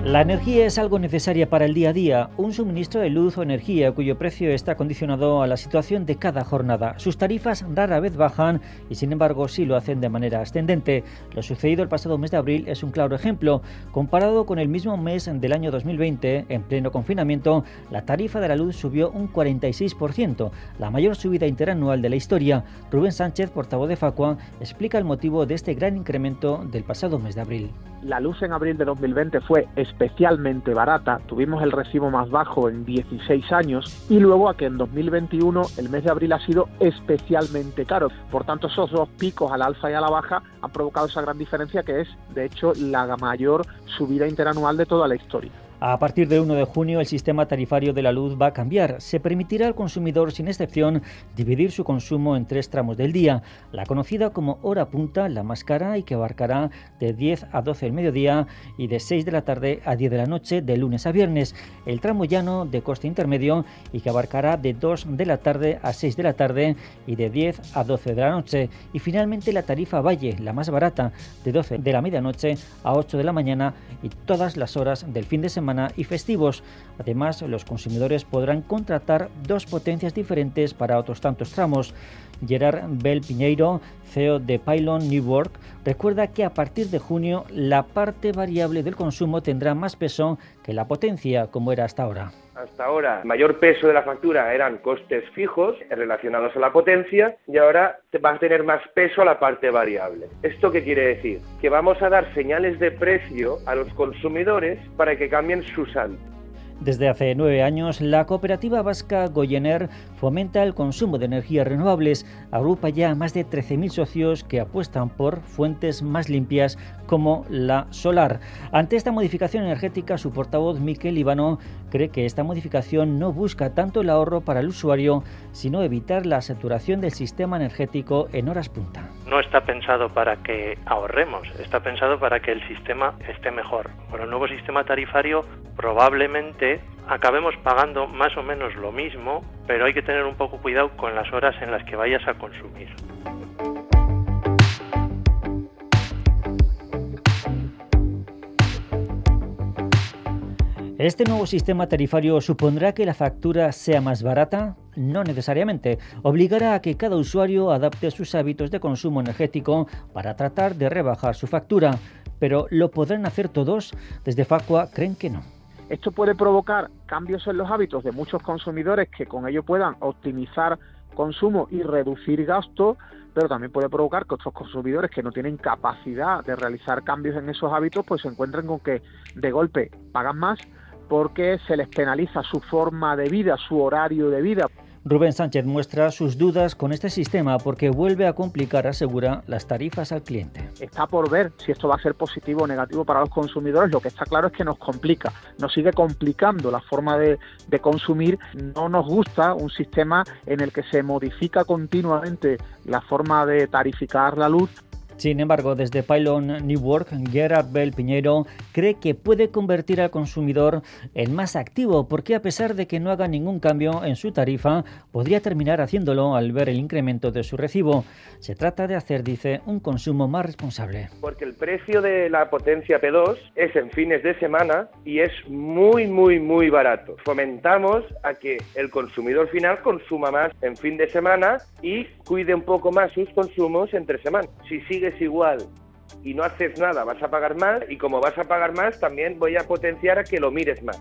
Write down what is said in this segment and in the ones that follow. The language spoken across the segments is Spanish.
La energía es algo necesaria para el día a día, un suministro de luz o energía cuyo precio está condicionado a la situación de cada jornada. Sus tarifas rara vez bajan y sin embargo sí lo hacen de manera ascendente. Lo sucedido el pasado mes de abril es un claro ejemplo. Comparado con el mismo mes del año 2020, en pleno confinamiento, la tarifa de la luz subió un 46%, la mayor subida interanual de la historia. Rubén Sánchez, portavoz de Facua, explica el motivo de este gran incremento del pasado mes de abril. La luz en abril de 2020 fue especialmente barata, tuvimos el recibo más bajo en 16 años y luego a que en 2021 el mes de abril ha sido especialmente caro. Por tanto, esos dos picos al alza y a la baja han provocado esa gran diferencia que es, de hecho, la mayor subida interanual de toda la historia. A partir del 1 de junio, el sistema tarifario de la luz va a cambiar. Se permitirá al consumidor, sin excepción, dividir su consumo en 3 tramos del día. La conocida como hora punta, la más cara y que abarcará de 10 a 12 del mediodía y de 6 de la tarde a 10 de la noche, de lunes a viernes. El tramo llano, de coste intermedio y que abarcará de 2 de la tarde a 6 de la tarde y de 10 a 12 de la noche. Y finalmente la tarifa valle, la más barata, de 12 de la medianoche a 8 de la mañana y todas las horas del fin de semana y festivos. Además, los consumidores podrán contratar 2 potencias diferentes para otros tantos tramos. Gerard Bell Piñeiro, CEO de Pylon New Work, recuerda que a partir de junio la parte variable del consumo tendrá más peso que la potencia, como era hasta ahora. Hasta ahora, el mayor peso de la factura eran costes fijos relacionados a la potencia y ahora va a tener más peso a la parte variable. ¿Esto qué quiere decir? Que vamos a dar señales de precio a los consumidores para que cambien sus hábitos. Desde hace 9 años, la cooperativa vasca Goyener fomenta el consumo de energías renovables. Agrupa ya a más de 13.000 socios que apuestan por fuentes más limpias como la solar. Ante esta modificación energética, su portavoz Mikel Líbano cree que esta modificación no busca tanto el ahorro para el usuario, sino evitar la saturación del sistema energético en horas punta. No está pensado para que ahorremos, está pensado para que el sistema esté mejor. Con el nuevo sistema tarifario probablemente acabemos pagando más o menos lo mismo, pero hay que tener un poco cuidado con las horas en las que vayas a consumir. ¿Este nuevo sistema tarifario supondrá que la factura sea más barata? No necesariamente. Obligará a que cada usuario adapte sus hábitos de consumo energético para tratar de rebajar su factura. Pero ¿lo podrán hacer todos? Desde Facua creen que no. Esto puede provocar cambios en los hábitos de muchos consumidores que con ello puedan optimizar consumo y reducir gastos, pero también puede provocar que otros consumidores que no tienen capacidad de realizar cambios en esos hábitos pues se encuentren con que de golpe pagan más porque se les penaliza su forma de vida, su horario de vida. Rubén Sánchez muestra sus dudas con este sistema porque vuelve a complicar, asegura, las tarifas al cliente. Está por ver si esto va a ser positivo o negativo para los consumidores. Lo que está claro es que nos complica, nos sigue complicando la forma de consumir. No nos gusta un sistema en el que se modifica continuamente la forma de tarificar la luz. Sin embargo, desde Pylon New Work, Gerard Bell Piñeiro cree que puede convertir al consumidor en más activo porque a pesar de que no haga ningún cambio en su tarifa, podría terminar haciéndolo al ver el incremento de su recibo. Se trata de hacer, dice, un consumo más responsable. Porque el precio de la potencia P2 es en fines de semana y es muy barato. Fomentamos a que el consumidor final consuma más en fin de semana y cuide un poco más sus consumos entre semana. Si sigues igual y no haces nada, vas a pagar más y como vas a pagar más, también voy a potenciar a que lo mires más.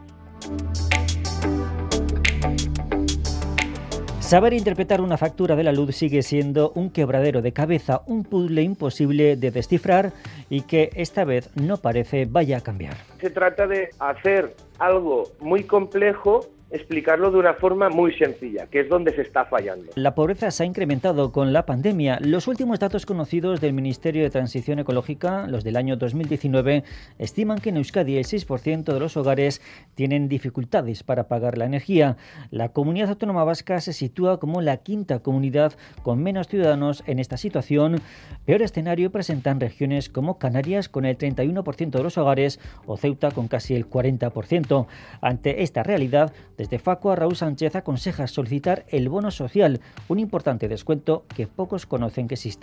Saber interpretar una factura de la luz sigue siendo un quebradero de cabeza, un puzzle imposible de descifrar y que esta vez no parece vaya a cambiar. Se trata de hacer algo muy complejo, explicarlo de una forma muy sencilla, que es donde se está fallando. La pobreza se ha incrementado con la pandemia. Los últimos datos conocidos del Ministerio de Transición Ecológica, los del año 2019, estiman que en Euskadi el 6% de los hogares tienen dificultades para pagar la energía. La comunidad autónoma vasca se sitúa como la 5ª comunidad con menos ciudadanos en esta situación. Peor escenario presentan regiones como Canarias con el 31% de los hogares o Ceuta con casi el 40%. Ante esta realidad, desde Facua, Raúl Sánchez aconseja solicitar el bono social, un importante descuento que pocos conocen que existe.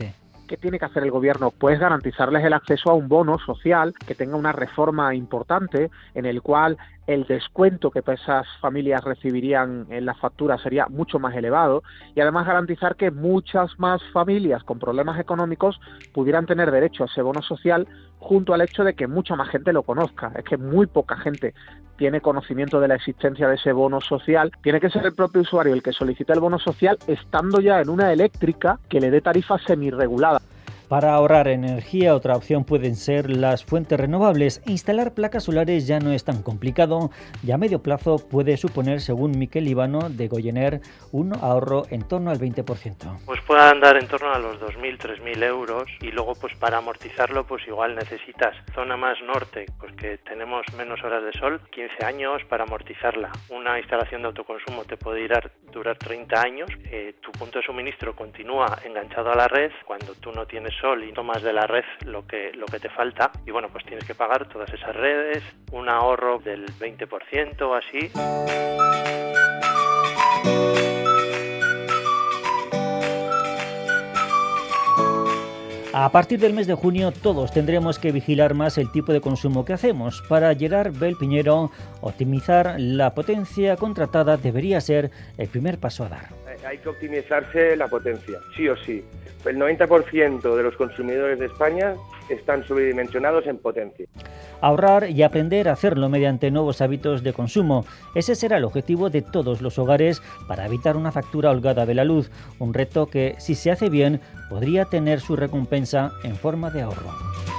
¿Qué tiene que hacer el gobierno? Pues garantizarles el acceso a un bono social que tenga una reforma importante en el cual el descuento que esas familias recibirían en las facturas sería mucho más elevado y además garantizar que muchas más familias con problemas económicos pudieran tener derecho a ese bono social, junto al hecho de que mucha más gente lo conozca. Es que muy poca gente tiene conocimiento de la existencia de ese bono social. Tiene que ser el propio usuario el que solicite el bono social estando ya en una eléctrica que le dé tarifa semirregulada. Para ahorrar energía, otra opción pueden ser las fuentes renovables. Instalar placas solares ya no es tan complicado y a medio plazo puede suponer, según Miquel Ibano de Goyener, un ahorro en torno al 20%. Pues puede andar en torno a los 2.000, 3.000 euros y luego pues para amortizarlo pues igual necesitas zona más norte, pues que tenemos menos horas de sol, 15 años para amortizarla. Una instalación de autoconsumo te puede durar 30 años, tu punto de suministro continúa enganchado a la red, cuando tú no tienes sol y tomas de la red lo que te falta y bueno, pues tienes que pagar todas esas redes, un ahorro del 20% o así. A partir del mes de junio todos tendremos que vigilar más el tipo de consumo que hacemos. Para Gerard Bel Piñero, optimizar la potencia contratada debería ser el primer paso a dar. Hay que optimizarse la potencia, sí o sí. El 90% de los consumidores de España están sobredimensionados en potencia. Ahorrar y aprender a hacerlo mediante nuevos hábitos de consumo. Ese será el objetivo de todos los hogares para evitar una factura holgada de la luz. Un reto que, si se hace bien, podría tener su recompensa en forma de ahorro.